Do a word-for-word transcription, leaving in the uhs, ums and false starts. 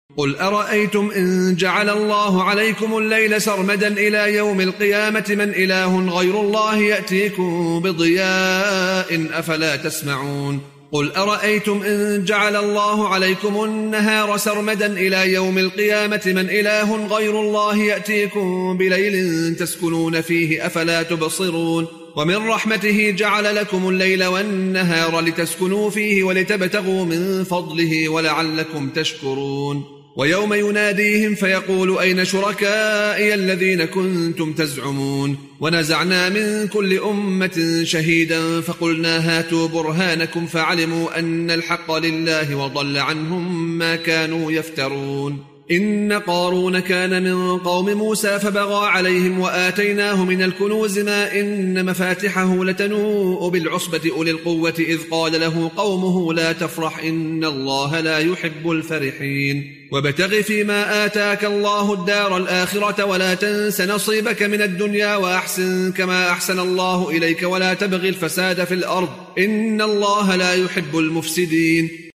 قل أرأيتم إن جعل الله عليكم الليل سرمدا إلى يوم القيامة من إله غير الله يأتيكم بضياء أفلا تسمعون قل أرأيتم إن جعل الله عليكم النهار سرمدا إلى يوم القيامة من إله غير الله يأتيكم بليل تسكنون فيه أفلا تبصرون ومن رحمته جعل لكم الليل والنهار لتسكنوا فيه ولتبتغوا من فضله ولعلكم تشكرون ويوم يناديهم فيقول أين شركائي الذين كنتم تزعمون ونزعنا من كل أمة شهيدا فقلنا هاتوا برهانكم فعلموا أن الحق لله وضل عنهم ما كانوا يفترون إن قارون كان من قوم موسى فبغى عليهم وآتيناه من الكنوز ما إن مفاتحه لتنوء بالعصبة أولي القوة إذ قال له قومه لا تفرح إن الله لا يحب الفرحين وابتغ فيما آتاك الله الدار الآخرة ولا تنس نصيبك من الدنيا وأحسن كما أحسن الله إليك ولا تبغي الفساد في الأرض إن الله لا يحب المفسدين